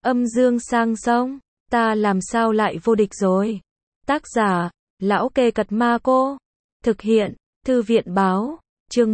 Âm dương sang sông, ta làm sao lại vô địch rồi. Tác giả, Lão Kê Cật Ma Cô. Thực hiện, Thư viện báo. Chương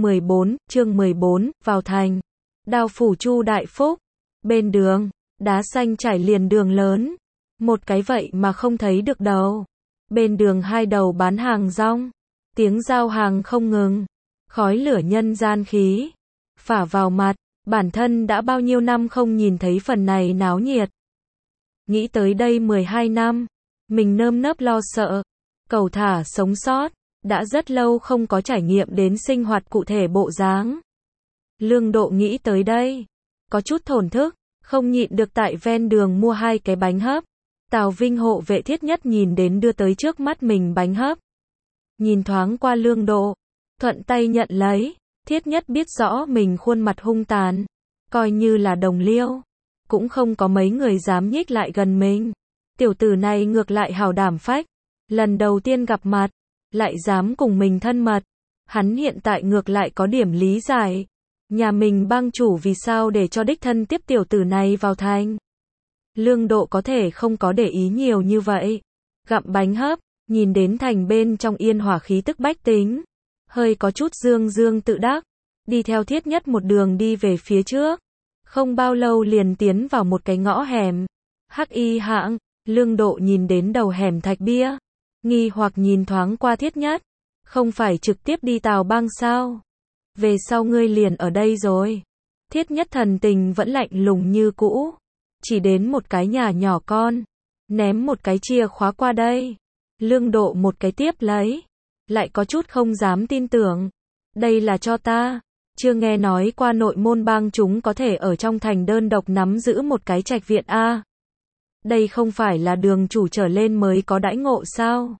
14, vào thành. Đao phủ Chu Đại Phúc. Bên đường, đá xanh trải liền đường lớn. Một cái vậy mà không thấy được đầu. Bên đường hai đầu bán hàng rong. Tiếng giao hàng không ngừng. Khói lửa nhân gian khí phả vào mặt, bản thân đã bao nhiêu năm không nhìn thấy phần này náo nhiệt. Nghĩ tới đây 12 năm, mình nơm nớp lo sợ, cầu thả sống sót, đã rất lâu không có trải nghiệm đến sinh hoạt cụ thể bộ dáng. Lương Độ nghĩ tới đây, có chút thổn thức, không nhịn được tại ven đường mua 2 cái bánh hấp. Tào Vinh hộ vệ Thiết Nhất nhìn đến đưa tới trước mắt mình bánh hấp. Nhìn thoáng qua Lương Độ, thuận tay nhận lấy. Thiết Nhất biết rõ mình khuôn mặt hung tàn, coi như là đồng liêu, cũng không có mấy người dám nhích lại gần mình. Tiểu tử này ngược lại hào đảm phách, lần đầu tiên gặp mặt, lại dám cùng mình thân mật. Hắn hiện tại ngược lại có điểm lý giải, nhà mình bang chủ vì sao để cho đích thân tiếp tiểu tử này vào thành. Lương Độ có thể không có để ý nhiều như vậy, gặm bánh hấp, nhìn đến thành bên trong yên hòa khí tức bách tính. Hơi có chút dương tự đắc, đi theo Thiết Nhất một đường đi về phía trước. Không bao lâu liền tiến vào một cái ngõ hẻm. Hắc y hạng, Lương Độ nhìn đến đầu hẻm thạch bia, nghi hoặc nhìn thoáng qua Thiết Nhất. Không phải trực tiếp đi Tào Bang sao? Về sau ngươi liền ở đây rồi. Thiết Nhất thần tình vẫn lạnh lùng như cũ. Chỉ đến một cái nhà nhỏ con, ném một cái chìa khóa qua đây. Lương Độ một cái tiếp lấy. Lại có chút không dám tin tưởng. Đây là cho ta. Chưa nghe nói qua nội môn bang chúng có thể ở trong thành đơn độc nắm giữ một cái trạch viện a. Đây không phải là đường chủ trở lên mới có đãi ngộ sao?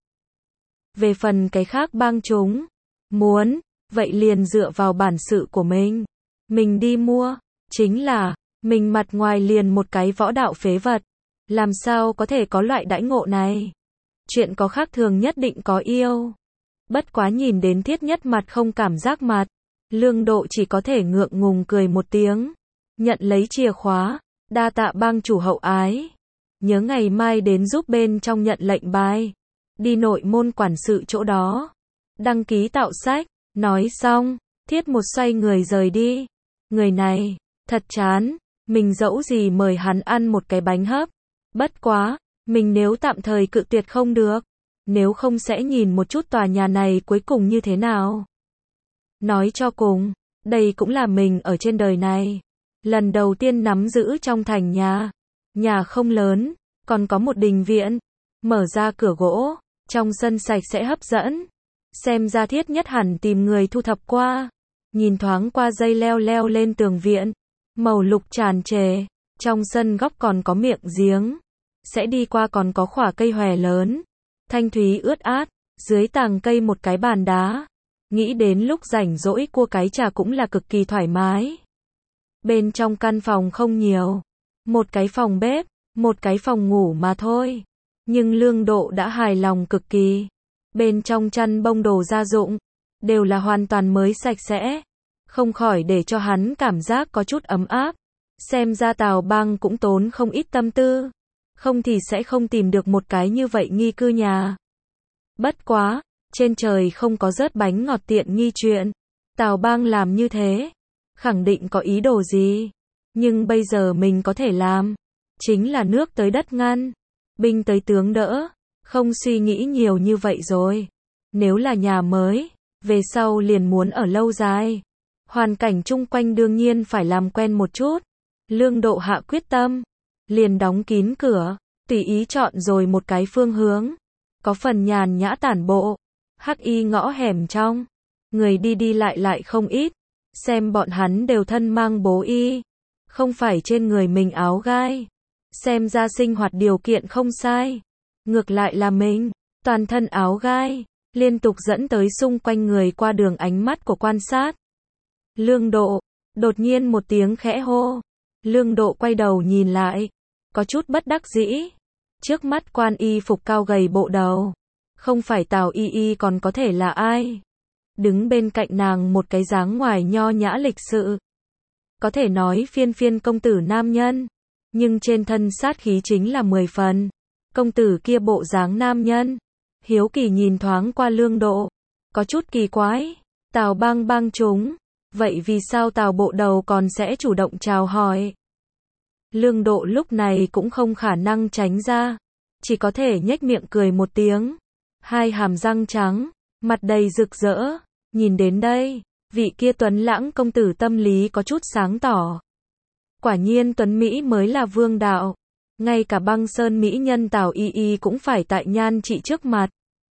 Về phần cái khác bang chúng muốn, vậy liền dựa vào bản sự của mình. Mình đi mua, chính là, mình mặt ngoài liền một cái võ đạo phế vật. Làm sao có thể có loại đãi ngộ này? Chuyện có khác thường nhất định có yêu. Bất quá nhìn đến Thiết Nhất mặt không cảm giác mặt, Lương Độ chỉ có thể ngượng ngùng cười một tiếng, nhận lấy chìa khóa, đa tạ bang chủ hậu ái. Nhớ ngày mai đến giúp bên trong nhận lệnh bài, đi nội môn quản sự chỗ đó, đăng ký tạo sách. Nói xong, Thiết một xoay người rời đi. Người này, thật chán, mình dẫu gì mời hắn ăn một cái bánh hấp. Bất quá, mình nếu tạm thời cự tuyệt không được. Nếu không sẽ nhìn một chút tòa nhà này cuối cùng như thế nào. Nói cho cùng, đây cũng là mình ở trên đời này lần đầu tiên nắm giữ trong thành nhà. Nhà không lớn, còn có một đình viện, mở ra cửa gỗ, trong sân sạch sẽ hấp dẫn. Xem ra Thiết Nhất hẳn tìm người thu thập qua. Nhìn thoáng qua dây leo lên tường viện, màu lục tràn trề, trong sân góc còn có miệng giếng, sẽ đi qua còn có khỏa cây hòe lớn. Thanh thúy ướt át, dưới tàng cây một cái bàn đá. Nghĩ đến lúc rảnh rỗi cua cái trà cũng là cực kỳ thoải mái. Bên trong căn phòng không nhiều. Một cái phòng bếp, một cái phòng ngủ mà thôi. Nhưng Lương Độ đã hài lòng cực kỳ. Bên trong chăn bông đồ gia dụng, đều là hoàn toàn mới sạch sẽ. Không khỏi để cho hắn cảm giác có chút ấm áp. Xem ra Tào Bang cũng tốn không ít tâm tư. Không thì sẽ không tìm được một cái như vậy nghi cư nhà. Bất quá, trên trời không có rớt bánh ngọt tiện nghi chuyện. Tào Bang làm như thế, khẳng định có ý đồ gì. Nhưng bây giờ mình có thể làm, chính là nước tới đất ngăn, binh tới tướng đỡ, không suy nghĩ nhiều như vậy rồi. Nếu là nhà mới, về sau liền muốn ở lâu dài. Hoàn cảnh chung quanh đương nhiên phải làm quen một chút. Lương Độ hạ quyết tâm, liền đóng kín cửa, tùy ý chọn rồi một cái phương hướng. Có phần nhàn nhã tản bộ. Hắc y ngõ hẻm trong, người đi lại không ít. Xem bọn hắn đều thân mang bố y, không phải trên người mình áo gai. Xem ra sinh hoạt điều kiện không sai. Ngược lại là mình, toàn thân áo gai, liên tục dẫn tới xung quanh người qua đường ánh mắt của quan sát. Lương Độ, đột nhiên một tiếng khẽ hô. Lương Độ quay đầu nhìn lại, có chút bất đắc dĩ. Trước mắt quan y phục cao gầy bộ đầu, không phải Tào Y Y còn có thể là ai? Đứng bên cạnh nàng một cái dáng ngoài nho nhã lịch sự, có thể nói phiên công tử nam nhân. nhưng trên thân sát khí chính là 10 phần. Công tử kia bộ dáng nam nhân. Hiếu kỳ nhìn thoáng qua Lương Độ. Có chút kỳ quái. Tào Bang Bang chúng. Vậy vì sao Tào bộ đầu còn sẽ chủ động chào hỏi? Lương Độ lúc này cũng không khả năng tránh ra. Chỉ có thể nhếch miệng cười một tiếng. Hai hàm răng trắng, mặt đầy rực rỡ. Nhìn đến đây, vị kia tuấn lãng công tử tâm lý có chút sáng tỏ. Quả nhiên tuấn Mỹ mới là vương đạo. Ngay cả Băng Sơn mỹ nhân Tào Y Y cũng phải tại nhan trị trước mặt.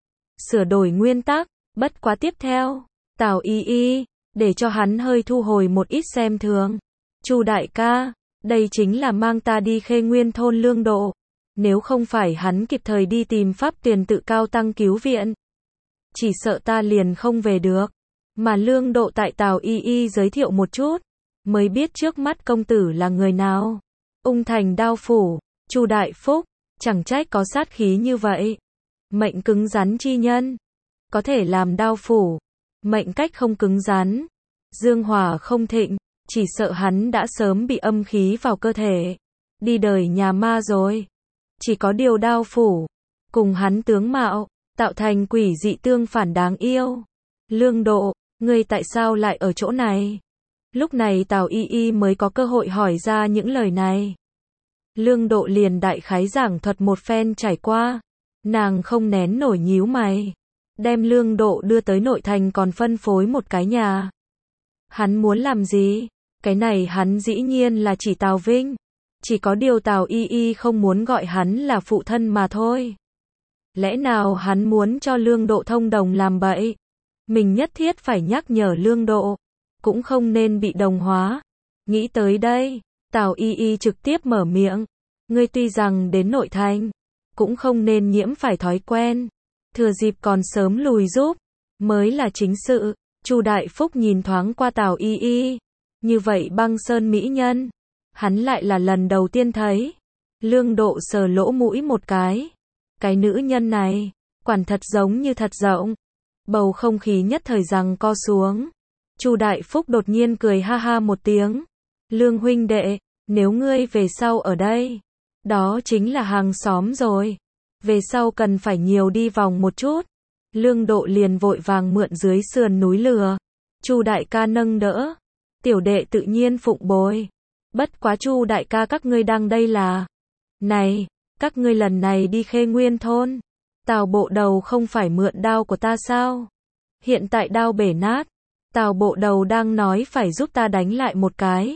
Sửa đổi nguyên tắc, bất quá tiếp theo, Tào Y Y, để cho hắn hơi thu hồi một ít xem thường. Chu đại ca, đây chính là mang ta đi Khê Nguyên thôn Lương Độ. Nếu không phải hắn kịp thời đi tìm Pháp Tuyền tự cao tăng cứu viện, chỉ sợ ta liền không về được. Mà Lương Độ tại Tào Y Y giới thiệu một chút, mới biết trước mắt công tử là người nào. Ung Thành Đao Phủ, Chu Đại Phúc, chẳng trách có sát khí như vậy. Mệnh cứng rắn chi nhân, có thể làm đao phủ. Mệnh cách không cứng rắn, dương hỏa không thịnh, chỉ sợ hắn đã sớm bị âm khí vào cơ thể, đi đời nhà ma rồi. Chỉ có điều đao phủ, cùng hắn tướng mạo, tạo thành quỷ dị tương phản đáng yêu. Lương Độ, ngươi tại sao lại ở chỗ này? Lúc này Tào Y Y mới có cơ hội hỏi ra những lời này. Lương Độ liền đại khái giảng thuật một phen trải qua. Nàng không nén nổi nhíu mày. Đem Lương Độ đưa tới nội thành còn phân phối một cái nhà. Hắn muốn làm gì? Cái này hắn dĩ nhiên là chỉ Tào Vinh. Chỉ có điều Tào Y Y không muốn gọi hắn là phụ thân mà thôi. Lẽ nào hắn muốn cho Lương Độ thông đồng làm bậy? Mình nhất thiết phải nhắc nhở Lương Độ, cũng không nên bị đồng hóa. Nghĩ tới đây, Tào Y Y trực tiếp mở miệng. Ngươi tuy rằng đến nội thành, cũng không nên nhiễm phải thói quen. Thừa dịp còn sớm lùi giúp, mới là chính sự. Chu Đại Phúc nhìn thoáng qua Tào Y Y. Như vậy Băng Sơn mỹ nhân, hắn lại là lần đầu tiên thấy. Lương Độ sờ lỗ mũi một cái. Cái nữ nhân này, quản thật giống như thật rộng. Bầu không khí nhất thời giằng co xuống. Chu Đại Phúc đột nhiên cười ha ha một tiếng. Lương huynh đệ, nếu ngươi về sau ở đây, đó chính là hàng xóm rồi. Về sau cần phải nhiều đi vòng một chút. Lương Độ liền vội vàng mượn dưới sườn núi lừa. Chu đại ca nâng đỡ. Tiểu đệ tự nhiên phụng bồi. Bất quá Chu đại ca các ngươi đang đây là. Này, các ngươi lần này đi Khê Nguyên thôn. Tào bộ đầu không phải mượn đao của ta sao? Hiện tại đao bể nát. Tào bộ đầu đang nói phải giúp ta đánh lại một cái.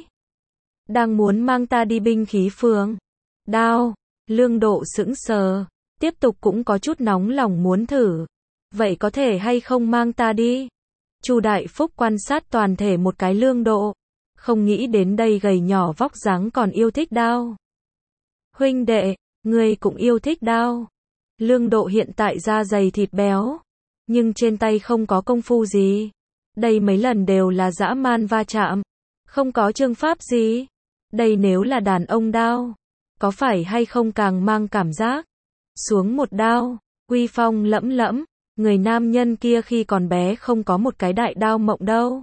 Đang muốn mang ta đi binh khí phường. Đao, Lương Độ sững sờ. Tiếp tục cũng có chút nóng lòng muốn thử. Vậy có thể hay không mang ta đi? Chu Đại Phúc quan sát toàn thể một cái Lương Độ. Không nghĩ đến đây gầy nhỏ vóc dáng còn yêu thích đao. Huynh đệ, ngươi cũng yêu thích đao. Lương Độ hiện tại da dày thịt béo, nhưng trên tay không có công phu gì. Đây mấy lần đều là dã man va chạm, không có chương pháp gì. Đây nếu là đàn ông đao, có phải hay không càng mang cảm giác? Xuống một đao, uy phong lẫm lẫm, người nam nhân kia khi còn bé không có một cái đại đao mộng đâu.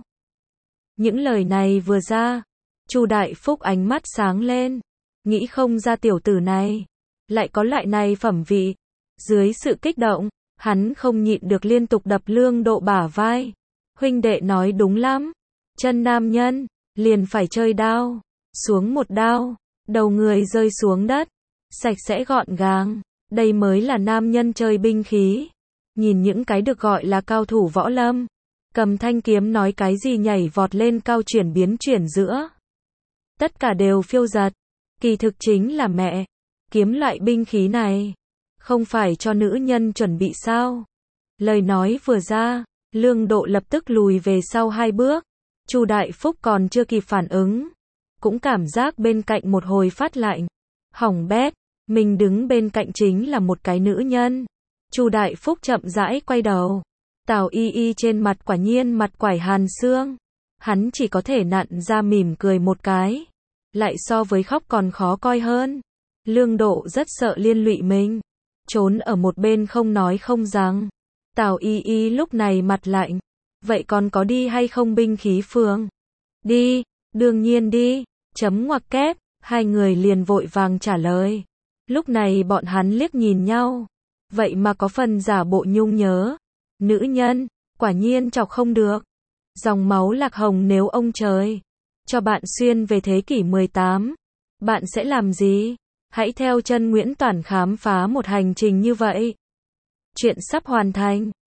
Những lời này vừa ra, Chu Đại Phúc ánh mắt sáng lên, nghĩ không ra tiểu tử này lại có loại này phẩm vị. Dưới sự kích động, hắn không nhịn được liên tục đập Lương Độ bả vai. Huynh đệ nói đúng lắm, chân nam nhân liền phải chơi đao. Xuống một đao, đầu người rơi xuống đất, sạch sẽ gọn gàng. Đây mới là nam nhân chơi binh khí. Nhìn những cái được gọi là cao thủ võ lâm, cầm thanh kiếm nói cái gì nhảy vọt lên cao chuyển biến chuyển giữa. Tất cả đều phiêu dật. Kỳ thực chính là mẹ, kiếm loại binh khí này, không phải cho nữ nhân chuẩn bị sao? Lời nói vừa ra, Lương Độ lập tức lùi về sau 2 bước. Chu Đại Phúc còn chưa kịp phản ứng, cũng cảm giác bên cạnh một hồi phát lạnh. Hỏng bét, mình đứng bên cạnh chính là một cái nữ nhân. Chu Đại Phúc chậm rãi quay đầu. Tào Y Y trên mặt quả nhiên mặt quải hàn xương. Hắn chỉ có thể nặn ra mỉm cười một cái. Lại so với khóc còn khó coi hơn. Lương Độ rất sợ liên lụy mình, trốn ở một bên không nói không rằng. Tào Y Y lúc này mặt lạnh. Vậy còn có đi hay không binh khí phường? Đi, đương nhiên đi. Chấm ngoặc kép, Hai người liền vội vàng trả lời. Lúc này bọn hắn liếc nhìn nhau. Vậy mà có phần giả bộ nhung nhớ. Nữ nhân, quả nhiên chọc không được. Dòng máu Lạc Hồng nếu ông trời cho bạn xuyên về thế kỷ 18, bạn sẽ làm gì? Hãy theo chân Nguyễn Toản khám phá một hành trình như vậy. Chuyện sắp hoàn thành.